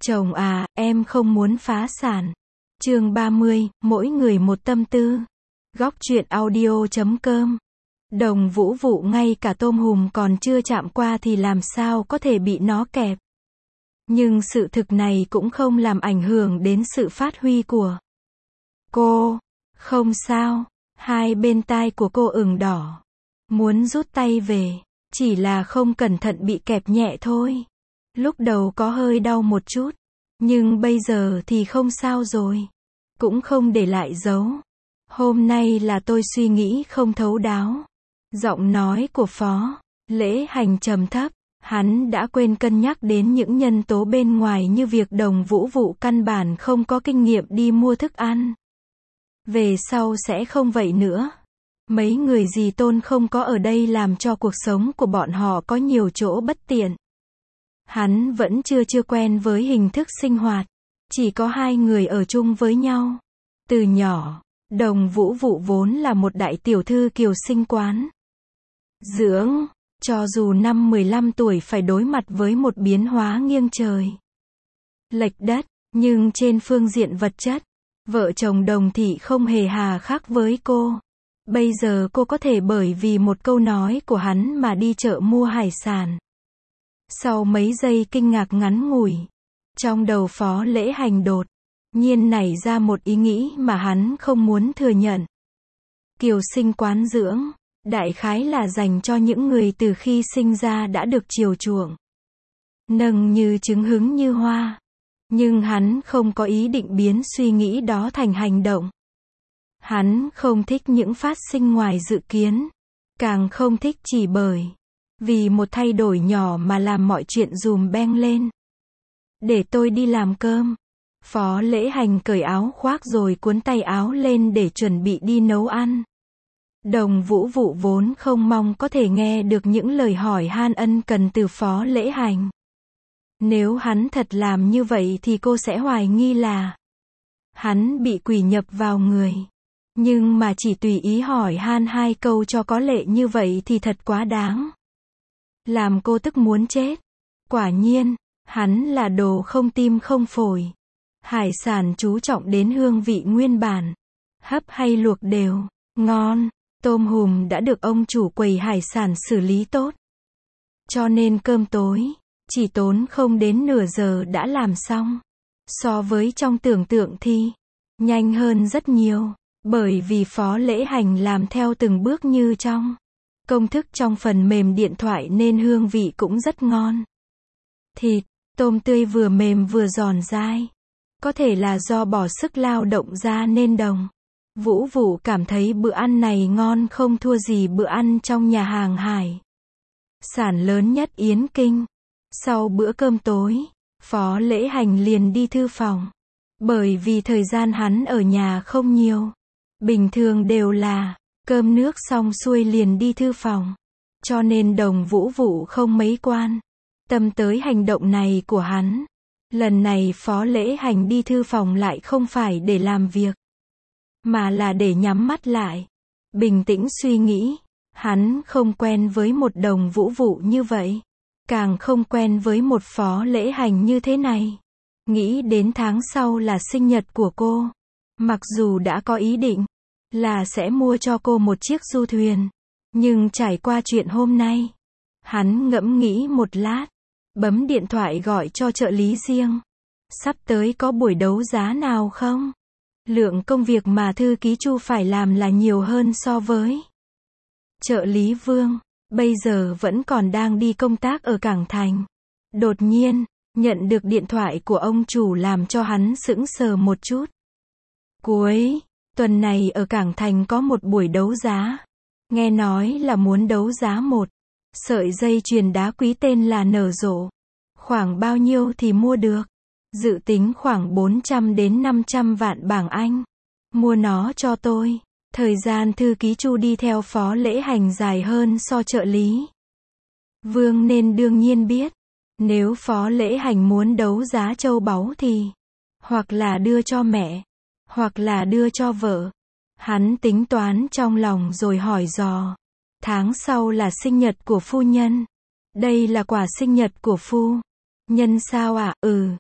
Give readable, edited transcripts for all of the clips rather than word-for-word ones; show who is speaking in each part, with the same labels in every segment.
Speaker 1: Chồng à, em không muốn phá sản. Chương 30, mỗi người một tâm tư. Góc truyện audio.com. Đồng Vũ Vụ ngay cả tôm hùm còn chưa chạm qua thì làm sao có thể bị nó kẹp. Nhưng sự thực này cũng không làm ảnh hưởng đến sự phát huy của cô. Không sao. Hai bên tai của cô ửng đỏ. Muốn rút tay về. Chỉ là không cẩn thận bị kẹp nhẹ thôi. Lúc đầu có hơi đau một chút. Nhưng bây giờ thì không sao rồi. Cũng không để lại dấu. Hôm nay là tôi suy nghĩ không thấu đáo. Giọng nói của Phó Lễ Hành trầm thấp. Hắn đã quên cân nhắc đến những nhân tố bên ngoài như việc Đồng Vũ Vụ căn bản không có kinh nghiệm đi mua thức ăn. Về sau sẽ không vậy nữa. Mấy người dì Tôn không có ở đây làm cho cuộc sống của bọn họ có nhiều chỗ bất tiện. Hắn vẫn chưa quen với hình thức sinh hoạt. Chỉ có hai người ở chung với nhau. Từ nhỏ, Đồng Vũ Vụ vốn là một đại tiểu thư kiều sinh quán dưỡng. Cho dù năm 15 tuổi phải đối mặt với một biến hóa nghiêng trời lệch đất, nhưng trên phương diện vật chất, vợ chồng Đồng Thị không hề hà khắc với cô. Bây giờ cô có thể bởi vì một câu nói của hắn mà đi chợ mua hải sản. Sau mấy giây kinh ngạc ngắn ngủi, trong đầu Phó Lễ Hành đột nhiên nảy ra một ý nghĩ mà hắn không muốn thừa nhận. Kiều sinh quán dưỡng, đại khái là dành cho những người từ khi sinh ra đã được chiều chuộng, nâng như trứng hứng như hoa. Nhưng hắn không có ý định biến suy nghĩ đó thành hành động. Hắn không thích những phát sinh ngoài dự kiến. Càng không thích chỉ bởi vì một thay đổi nhỏ mà làm mọi chuyện dùm beng lên. Để tôi đi làm cơm. Phó Lễ Hành cởi áo khoác rồi cuốn tay áo lên để chuẩn bị đi nấu ăn. Đồng Vũ Vụ vốn không mong có thể nghe được những lời hỏi han ân cần từ Phó Lễ Hành. Nếu hắn thật làm như vậy thì cô sẽ hoài nghi là hắn bị quỷ nhập vào người. Nhưng mà chỉ tùy ý hỏi han hai câu cho có lệ như vậy thì thật quá đáng. Làm cô tức muốn chết. Quả nhiên, hắn là đồ không tim không phổi. Hải sản chú trọng đến hương vị nguyên bản. Hấp hay luộc đều ngon. Tôm hùm đã được ông chủ quầy hải sản xử lý tốt. Cho nên cơm tối chỉ tốn không đến nửa giờ đã làm xong. So với trong tưởng tượng thì nhanh hơn rất nhiều. Bởi vì Phó Lễ Hành làm theo từng bước như trong công thức trong phần mềm điện thoại nên hương vị cũng rất ngon. Thịt, tôm tươi vừa mềm vừa giòn dai. Có thể là do bỏ sức lao động ra nên Đồng Vũ Vụ cảm thấy bữa ăn này ngon không thua gì bữa ăn trong nhà hàng hải sản lớn nhất Yến Kinh. Sau bữa cơm tối, Phó Lễ Hành liền đi thư phòng. Bởi vì thời gian hắn ở nhà không nhiều. Bình thường đều là cơm nước xong xuôi liền đi thư phòng. Cho nên Đồng Vũ Vụ không mấy quan tâm tới hành động này của hắn. Lần này Phó Lễ Hành đi thư phòng lại không phải để làm việc, mà là để nhắm mắt lại, bình tĩnh suy nghĩ. Hắn không quen với một Đồng Vũ Vụ như vậy. Càng không quen với một Phó Lễ Hành như thế này. Nghĩ đến tháng sau là sinh nhật của cô. Mặc dù đã có ý định là sẽ mua cho cô một chiếc du thuyền. Nhưng trải qua chuyện hôm nay, hắn ngẫm nghĩ một lát. Bấm điện thoại gọi cho trợ lý riêng. Sắp tới có buổi đấu giá nào không? Lượng công việc mà thư ký Chu phải làm là nhiều hơn so với trợ lý Vương. Bây giờ vẫn còn đang đi công tác ở Cảng Thành. Đột nhiên, nhận được điện thoại của ông chủ làm cho hắn sững sờ một chút. Cuối tuần này ở Cảng Thành có một buổi đấu giá. Nghe nói là muốn đấu giá một sợi dây chuyền đá quý tên là Nở Rộ. Khoảng bao nhiêu thì mua được? Dự tính khoảng 400 đến 500 vạn bảng Anh. Mua nó cho tôi. Thời gian thư ký Chu đi theo Phó Lễ Hành dài hơn so trợ lý Vương nên đương nhiên biết. Nếu Phó Lễ Hành muốn đấu giá châu báu thì hoặc là đưa cho mẹ, hoặc là đưa cho vợ. Hắn tính toán trong lòng rồi hỏi dò. Tháng sau là sinh nhật của phu nhân. Đây là quà sinh nhật của phu nhân sao ạ?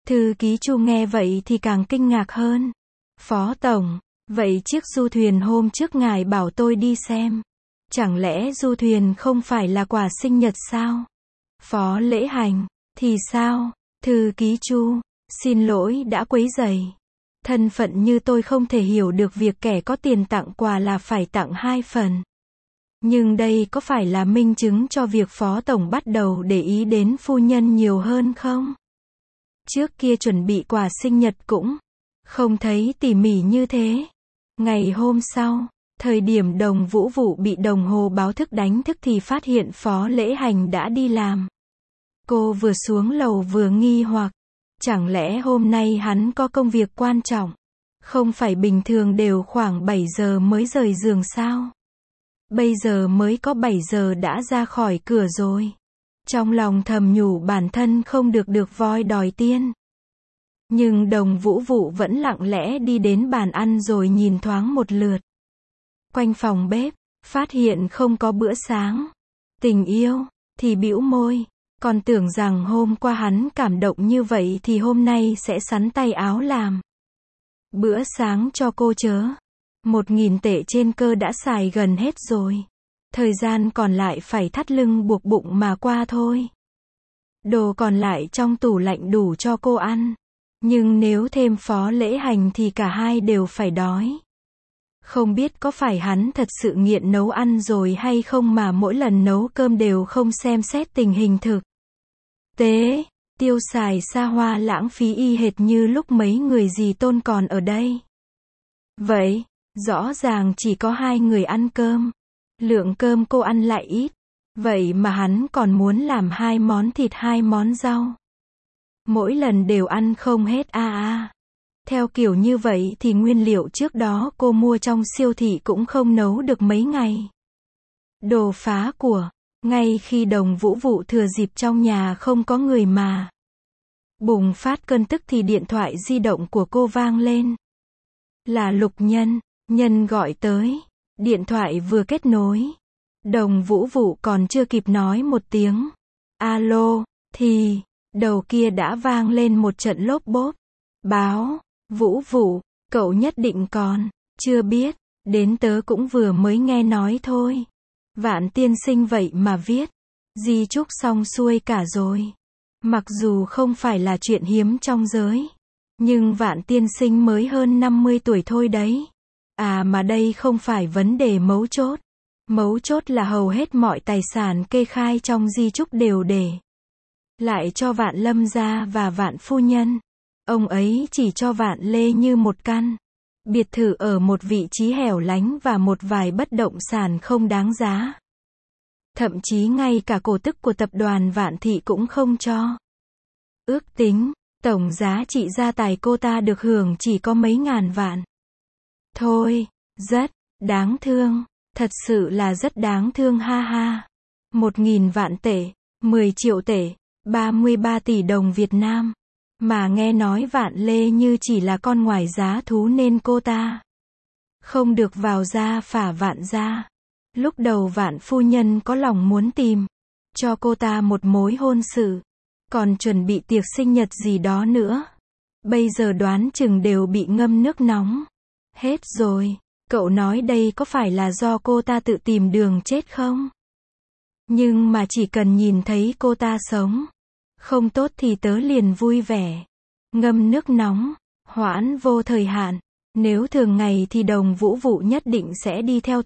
Speaker 1: Thư ký Chu nghe vậy thì càng kinh ngạc hơn. Phó tổng, vậy chiếc du thuyền hôm trước ngài bảo tôi đi xem. Chẳng lẽ du thuyền không phải là quà sinh nhật sao? Phó Lễ Hành, thì sao? Thư ký Chu, xin lỗi đã quấy rầy. Thân phận như tôi không thể hiểu được việc kẻ có tiền tặng quà là phải tặng 2 phần. Nhưng đây có phải là minh chứng cho việc Phó Tổng bắt đầu để ý đến phu nhân nhiều hơn không? Trước kia chuẩn bị quà sinh nhật cũng không thấy tỉ mỉ như thế. Ngày hôm sau, thời điểm Đồng Vũ Vụ bị đồng hồ báo thức đánh thức thì phát hiện Phó Lễ Hành đã đi làm. Cô vừa xuống lầu vừa nghi hoặc, chẳng lẽ hôm nay hắn có công việc quan trọng? Không phải bình thường đều khoảng 7 giờ mới rời giường sao? Bây giờ mới có 7 giờ đã ra khỏi cửa rồi. Trong lòng thầm nhủ bản thân không được voi đòi tiên. Nhưng Đồng Vũ Vụ vẫn lặng lẽ đi đến bàn ăn rồi nhìn thoáng một lượt. Quanh phòng bếp, phát hiện không có bữa sáng. Tình yêu, thì bĩu môi. Còn tưởng rằng hôm qua hắn cảm động như vậy thì hôm nay sẽ xắn tay áo làm bữa sáng cho cô chớ. 1.000 tệ trên cơ đã xài gần hết rồi. Thời gian còn lại phải thắt lưng buộc bụng mà qua thôi. Đồ còn lại trong tủ lạnh đủ cho cô ăn. Nhưng nếu thêm Phó Lễ Hành thì cả hai đều phải đói. Không biết có phải hắn thật sự nghiện nấu ăn rồi hay không mà mỗi lần nấu cơm đều không xem xét tình hình thực tế, tiêu xài xa hoa lãng phí y hệt như lúc mấy người dì Tôn còn ở đây. Vậy, rõ ràng chỉ có 2 người ăn cơm. Lượng cơm cô ăn lại ít. Vậy mà hắn còn muốn làm 2 món thịt 2 món rau. Mỗi lần đều ăn không hết Theo kiểu như vậy thì nguyên liệu trước đó cô mua trong siêu thị cũng không nấu được mấy ngày. Đồ phá của. Ngay khi Đồng Vũ Vụ thừa dịp trong nhà không có người mà bùng phát cơn tức thì điện thoại di động của cô vang lên. Là Lục Nhân, Nhân gọi tới. Điện thoại vừa kết nối. Đồng Vũ Vụ còn chưa kịp nói một tiếng alo, thì đầu kia đã vang lên một trận lốp bốp. Báo, Vũ Vụ, cậu nhất định còn chưa biết, đến tớ cũng vừa mới nghe nói thôi. Vạn tiên sinh vậy mà viết di chúc xong xuôi cả rồi. Mặc dù không phải là chuyện hiếm trong giới, nhưng Vạn tiên sinh mới hơn 50 tuổi thôi đấy. Mà đây không phải vấn đề mấu chốt. Mấu chốt là hầu hết mọi tài sản kê khai trong di chúc đều để lại cho Vạn Lâm gia và Vạn phu nhân. Ông ấy chỉ cho Vạn Lê Như một căn biệt thự ở một vị trí hẻo lánh và một vài bất động sản không đáng giá. Thậm chí ngay cả cổ tức của tập đoàn Vạn Thị cũng không cho. Ước tính, tổng giá trị gia tài cô ta được hưởng chỉ có mấy ngàn vạn. Thôi, rất đáng thương, thật sự là rất đáng thương ha ha. 1.000 vạn tệ, 10 triệu tệ, 33 tỷ đồng Việt Nam. Mà nghe nói Vạn Lê Như chỉ là con ngoài giá thú nên cô ta không được vào gia phả Vạn gia. Lúc đầu Vạn phu nhân có lòng muốn tìm cho cô ta một mối hôn sự, còn chuẩn bị tiệc sinh nhật gì đó nữa. Bây giờ đoán chừng đều bị ngâm nước nóng hết rồi. Cậu nói đây có phải là do cô ta tự tìm đường chết không? Nhưng mà chỉ cần nhìn thấy cô ta sống không tốt thì tớ liền vui vẻ. Ngâm nước nóng, hoãn vô thời hạn. Nếu thường ngày thì Đồng Vũ Vụ nhất định sẽ đi theo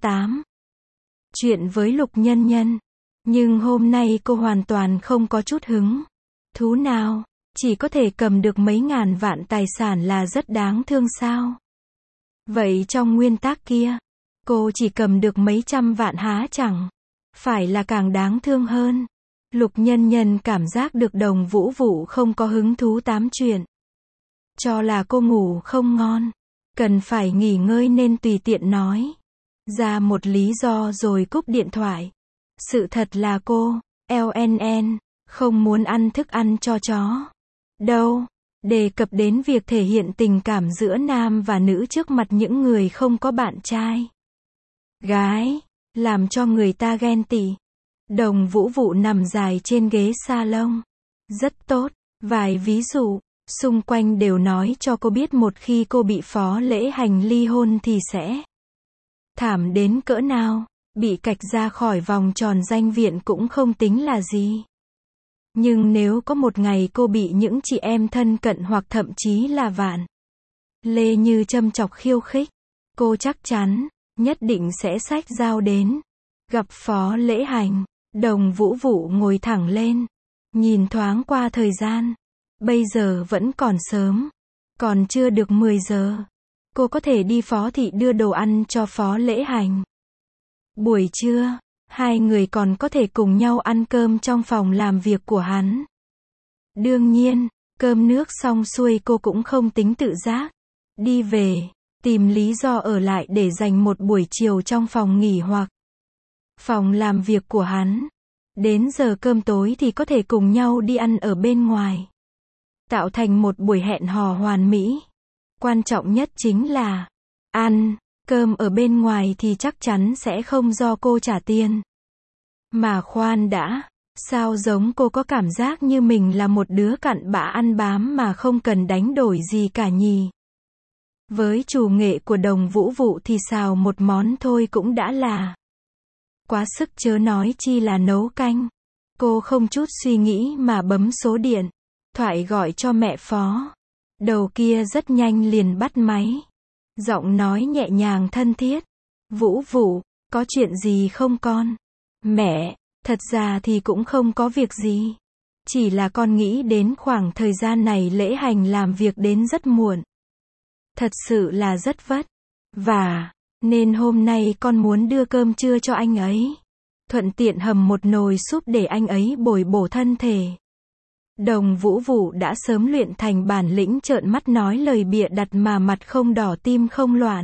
Speaker 1: chuyện với Lục Nhân Nhân. Nhưng hôm nay cô hoàn toàn không có chút hứng thú nào. Chỉ có thể cầm được mấy ngàn vạn tài sản là rất đáng thương sao? Vậy trong nguyên tắc kia, cô chỉ cầm được mấy trăm vạn há chẳng phải là càng đáng thương hơn. Lục Nhân Nhân cảm giác được Đồng Vũ Vụ không có hứng thú tám chuyện. Cho là cô ngủ không ngon, cần phải nghỉ ngơi nên tùy tiện nói ra một lý do rồi cúp điện thoại. Sự thật là cô, LNN, không muốn ăn thức ăn cho chó. Đâu, đề cập đến việc thể hiện tình cảm giữa nam và nữ trước mặt những người không có bạn trai gái, làm cho người ta ghen tị. Đồng Vũ Vụ nằm dài trên ghế salon. Rất tốt. Vài ví dụ. Xung quanh đều nói cho cô biết một khi cô bị Phó Lễ Hành ly hôn thì sẽ thảm đến cỡ nào. Bị cạch ra khỏi vòng tròn danh viện cũng không tính là gì. Nhưng nếu có một ngày cô bị những chị em thân cận hoặc thậm chí là Vạn Lê Như châm chọc khiêu khích, cô chắc chắn, nhất định sẽ xách dao đến. Gặp Phó Lễ Hành, Đồng Vũ Vụ ngồi thẳng lên, nhìn thoáng qua thời gian. Bây giờ vẫn còn sớm, còn chưa được 10 giờ. Cô có thể đi Phó thị đưa đồ ăn cho Phó Lễ Hành. Buổi trưa, hai người còn có thể cùng nhau ăn cơm trong phòng làm việc của hắn. Đương nhiên, cơm nước xong xuôi cô cũng không tính tự giác đi về, tìm lý do ở lại để dành một buổi chiều trong phòng nghỉ hoặc phòng làm việc của hắn. Đến giờ cơm tối thì có thể cùng nhau đi ăn ở bên ngoài, tạo thành một buổi hẹn hò hoàn mỹ. Quan trọng nhất chính là ăn cơm ở bên ngoài thì chắc chắn sẽ không do cô trả tiền. Mà khoan đã, sao giống cô có cảm giác như mình là một đứa cặn bã ăn bám mà không cần đánh đổi gì cả nhỉ? Với chủ nghệ của Đồng Vũ Vụ thì xào một món thôi cũng đã là quá sức, chớ nói chi là nấu canh. Cô không chút suy nghĩ mà bấm số điện thoại gọi cho mẹ Phó. Đầu kia rất nhanh liền bắt máy. Giọng nói nhẹ nhàng thân thiết. Vũ Vụ, có chuyện gì không con? Mẹ, thật ra thì cũng không có việc gì. Chỉ là con nghĩ đến khoảng thời gian này Lễ Hành làm việc đến rất muộn. Thật sự là rất vất vả, nên hôm nay con muốn đưa cơm trưa cho anh ấy. Thuận tiện hầm một nồi súp để anh ấy bồi bổ thân thể. Đồng Vũ Vụ đã sớm luyện thành bản lĩnh trợn mắt nói lời bịa đặt mà mặt không đỏ tim không loạn.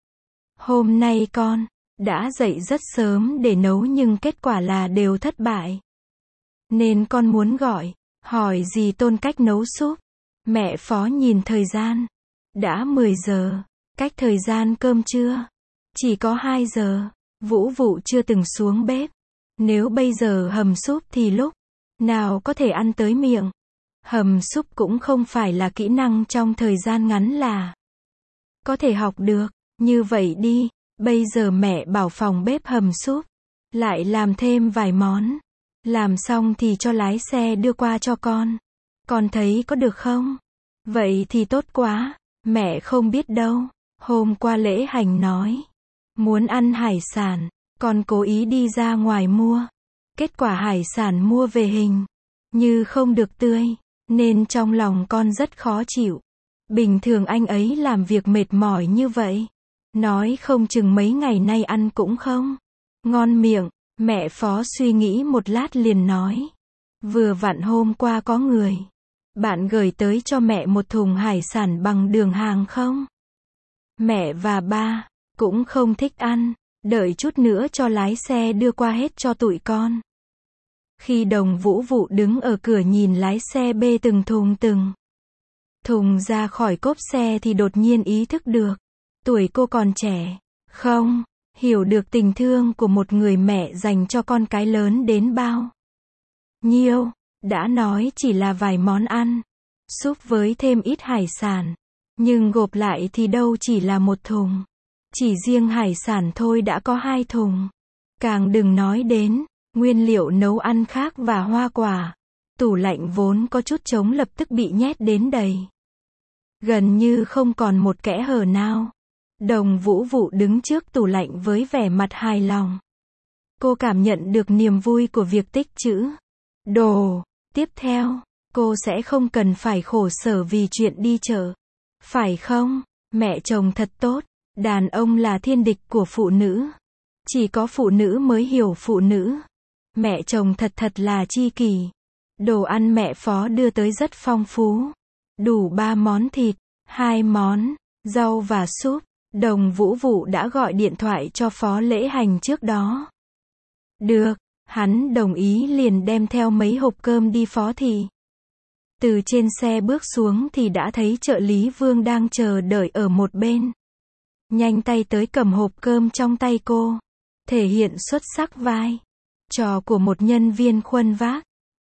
Speaker 1: Hôm nay con đã dậy rất sớm để nấu nhưng kết quả là đều thất bại. Nên con muốn gọi, hỏi dì Tôn cách nấu súp. Mẹ Phó nhìn thời gian. Đã 10 giờ, cách thời gian cơm trưa chỉ có 2 giờ. Vũ Vụ chưa từng xuống bếp. Nếu bây giờ hầm súp thì lúc nào có thể ăn tới miệng. Hầm súp cũng không phải là kỹ năng trong thời gian ngắn là có thể học được. Như vậy đi, bây giờ mẹ bảo phòng bếp hầm súp, lại làm thêm vài món. Làm xong thì cho lái xe đưa qua cho con. Con thấy có được không? Vậy thì tốt quá. Mẹ không biết đâu. Hôm qua Lễ Hành nói muốn ăn hải sản, con cố ý đi ra ngoài mua. Kết quả hải sản mua về hình như không được tươi, nên trong lòng con rất khó chịu. Bình thường anh ấy làm việc mệt mỏi như vậy, nói không chừng mấy ngày nay ăn cũng không ngon miệng. Mẹ Phó suy nghĩ một lát liền nói, vừa vặn hôm qua có người bạn gửi tới cho mẹ một thùng hải sản bằng đường hàng không? Mẹ và ba cũng không thích ăn, đợi chút nữa cho lái xe đưa qua hết cho tụi con. Khi Đồng Vũ Vụ đứng ở cửa nhìn lái xe bê từng thùng ra khỏi cốp xe thì đột nhiên ý thức được, tuổi cô còn trẻ, không hiểu được tình thương của một người mẹ dành cho con cái lớn đến bao nhiêu. Đã nói chỉ là vài món ăn, súp với thêm ít hải sản, nhưng gộp lại thì đâu chỉ là một thùng. Chỉ riêng hải sản thôi đã có 2 thùng. Càng đừng nói đến nguyên liệu nấu ăn khác và hoa quả. Tủ lạnh vốn có chút trống lập tức bị nhét đến đầy, gần như không còn một kẽ hở nào. Đồng Vũ Vụ đứng trước tủ lạnh với vẻ mặt hài lòng. Cô cảm nhận được niềm vui của việc tích trữ đồ. Tiếp theo, cô sẽ không cần phải khổ sở vì chuyện đi chợ. Phải không? Mẹ chồng thật tốt. Đàn ông là thiên địch của phụ nữ. Chỉ có phụ nữ mới hiểu phụ nữ. Mẹ chồng thật là tri kỷ. Đồ ăn mẹ Phó đưa tới rất phong phú. Đủ 3 món thịt, 2 món rau và súp. Đồng Vũ Vụ đã gọi điện thoại cho Phó Lễ Hành trước đó. Được, hắn đồng ý liền đem theo mấy hộp cơm đi Phó thị. Từ trên xe bước xuống thì đã thấy trợ lý Vương đang chờ đợi ở một bên. Nhanh tay tới cầm hộp cơm trong tay cô. Thể hiện xuất sắc vai trò của một nhân viên khuân vác.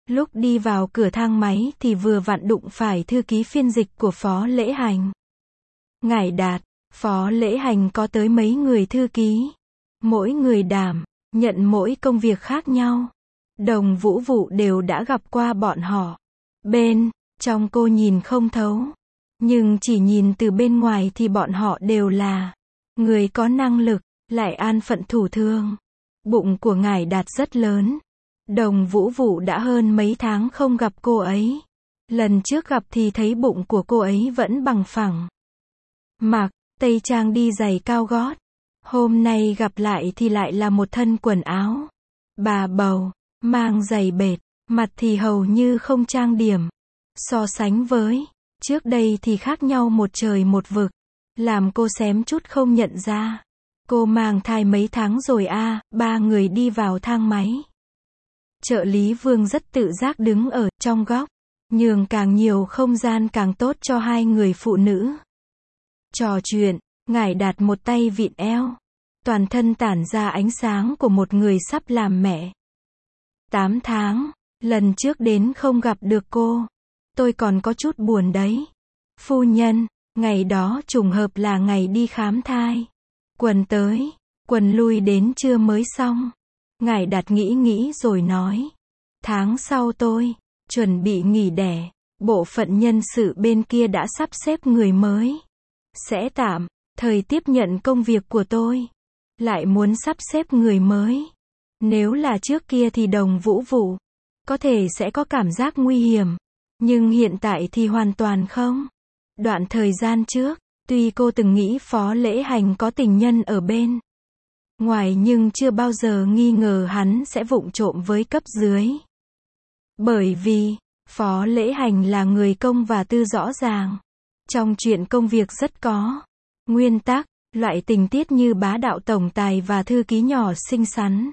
Speaker 1: Lúc đi vào cửa thang máy thì vừa vặn đụng phải thư ký phiên dịch của Phó Lễ Hành. Ngải Đạt, Phó Lễ Hành có tới mấy người thư ký. Mỗi người đảm nhận mỗi công việc khác nhau. Đồng Vũ Vụ đều đã gặp qua bọn họ. Bên trong cô nhìn không thấu. Nhưng chỉ nhìn từ bên ngoài thì bọn họ đều là người có năng lực, lại an phận thủ thường. Bụng của Ngải Đạt rất lớn. Đồng Vũ Vụ đã hơn mấy tháng không gặp cô ấy. Lần trước gặp thì thấy bụng của cô ấy vẫn bằng phẳng. Mặc tây trang đi giày cao gót. Hôm nay gặp lại thì lại là một thân quần áo bà bầu, mang giày bệt, mặt thì hầu như không trang điểm. So sánh với trước đây thì khác nhau một trời một vực, làm cô xém chút không nhận ra. Cô mang thai mấy tháng rồi à? Ba người đi vào thang máy. Trợ lý Vương rất tự giác đứng ở trong góc, nhường càng nhiều không gian càng tốt cho hai người phụ nữ. Trò chuyện, Ngải Đạt một tay vịn eo, toàn thân tản ra ánh sáng của một người sắp làm mẹ. 8 tháng, lần trước đến không gặp được cô, tôi còn có chút buồn đấy. Phu nhân, ngày đó trùng hợp là ngày đi khám thai. Quần tới, quần lui đến trưa mới xong. Ngải Đạt nghĩ rồi nói. Tháng sau tôi chuẩn bị nghỉ đẻ. Bộ phận nhân sự bên kia đã sắp xếp người mới. Sẽ tạm thời tiếp nhận công việc của tôi. Lại muốn sắp xếp người mới. Nếu là trước kia thì Đồng Vũ Vụ có thể sẽ có cảm giác nguy hiểm. Nhưng hiện tại thì hoàn toàn không. Đoạn thời gian trước, tuy cô từng nghĩ Phó Lễ Hành có tình nhân ở bên ngoài nhưng chưa bao giờ nghi ngờ hắn sẽ vụng trộm với cấp dưới. Bởi vì, Phó Lễ Hành là người công và tư rõ ràng. Trong chuyện công việc rất có nguyên tắc, loại tình tiết như bá đạo tổng tài và thư ký nhỏ xinh xắn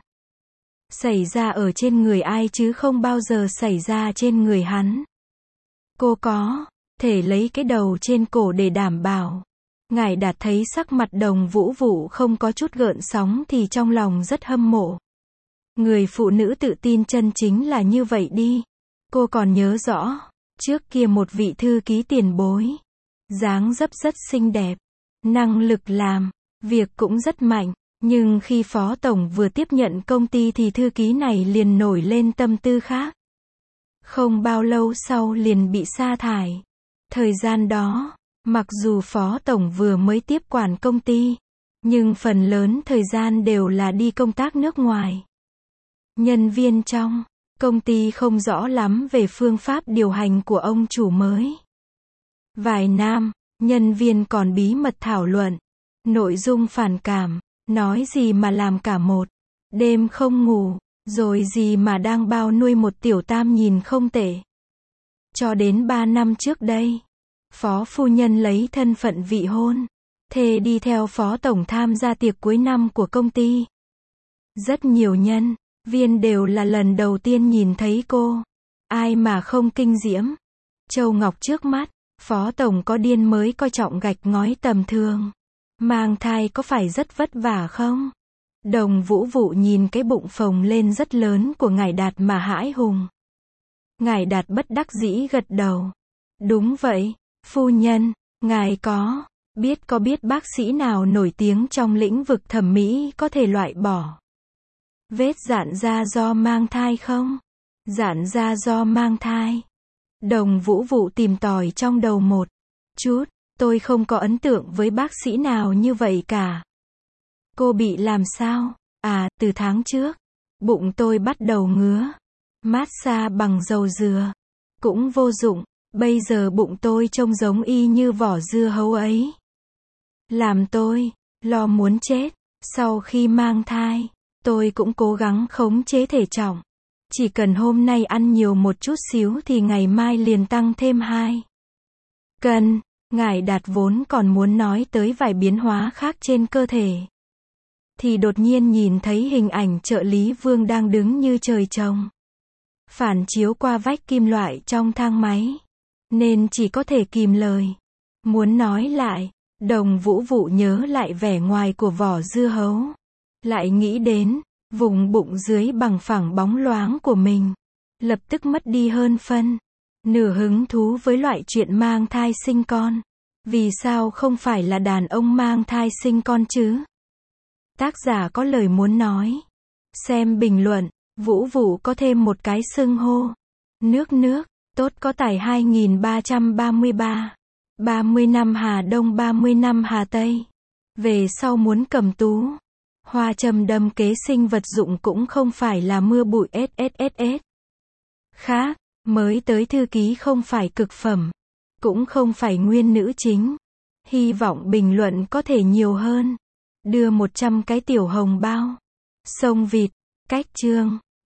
Speaker 1: xảy ra ở trên người ai chứ không bao giờ xảy ra trên người hắn. Cô có thể lấy cái đầu trên cổ để đảm bảo. Ngải Đạt thấy sắc mặt Đồng Vũ Vụ không có chút gợn sóng thì trong lòng rất hâm mộ. Người phụ nữ tự tin chân chính là như vậy đi. Cô còn nhớ rõ, trước kia một vị thư ký tiền bối, dáng dấp rất xinh đẹp, năng lực làm việc cũng rất mạnh, nhưng khi phó tổng vừa tiếp nhận công ty thì thư ký này liền nổi lên tâm tư khác. Không bao lâu sau liền bị sa thải. Thời gian đó, mặc dù phó tổng vừa mới tiếp quản công ty, nhưng phần lớn thời gian đều là đi công tác nước ngoài. Nhân viên trong công ty không rõ lắm về phương pháp điều hành của ông chủ mới. Vài năm, nhân viên còn bí mật thảo luận nội dung phản cảm, nói gì mà làm cả một đêm không ngủ, rồi gì mà đang bao nuôi một tiểu tam nhìn không tệ. Cho đến 3 năm trước đây, phó phu nhân lấy thân phận vị hôn thê đi theo phó tổng tham gia tiệc cuối năm của công ty. Rất nhiều nhân viên đều là lần đầu tiên nhìn thấy cô. Ai mà không kinh diễm. Châu Ngọc trước mắt, phó tổng có điên mới coi trọng gạch ngói tầm thường. Mang thai có phải rất vất vả không? Đồng Vũ Vụ nhìn cái bụng phồng lên rất lớn của Ngải Đạt mà hãi hùng. Ngải Đạt bất đắc dĩ gật đầu. Đúng vậy, phu nhân, ngài có biết bác sĩ nào nổi tiếng trong lĩnh vực thẩm mỹ có thể loại bỏ vết rạn da do mang thai không? Rạn da do mang thai. Đồng Vũ Vụ tìm tòi trong đầu một chút, tôi không có ấn tượng với bác sĩ nào như vậy cả. Cô bị làm sao? À, từ tháng trước, bụng tôi bắt đầu ngứa. Massage bằng dầu dừa cũng vô dụng, bây giờ bụng tôi trông giống y như vỏ dưa hấu ấy. Làm tôi lo muốn chết. Sau khi mang thai, tôi cũng cố gắng khống chế thể trọng. Chỉ cần hôm nay ăn nhiều một chút xíu thì ngày mai liền tăng thêm 2 cân. Ngải Đạt vốn còn muốn nói tới vài biến hóa khác trên cơ thể, thì đột nhiên nhìn thấy hình ảnh trợ lý Vương đang đứng như trời trồng, phản chiếu qua vách kim loại trong thang máy, nên chỉ có thể kìm lời muốn nói lại. Đồng Vũ Vụ nhớ lại vẻ ngoài của vỏ dưa hấu, lại nghĩ đến vùng bụng dưới bằng phẳng bóng loáng của mình, lập tức mất đi hơn phân nửa hứng thú với loại chuyện mang thai sinh con. Vì sao không phải là đàn ông mang thai sinh con chứ? Tác giả có lời muốn nói. Xem bình luận, Vũ Vụ có thêm một cái xưng hô. Nước, tốt có tài 2333. 30 năm Hà Đông 30 năm Hà Tây. Về sau muốn cầm tú. Hoa châm đâm kế sinh vật dụng cũng không phải là mưa bụi SSSS. Khác, mới tới thư ký không phải cực phẩm. Cũng không phải nguyên nữ chính. Hy vọng bình luận có thể nhiều hơn. Đưa 100 cái tiểu hồng bao. Sông vịt, cách chương.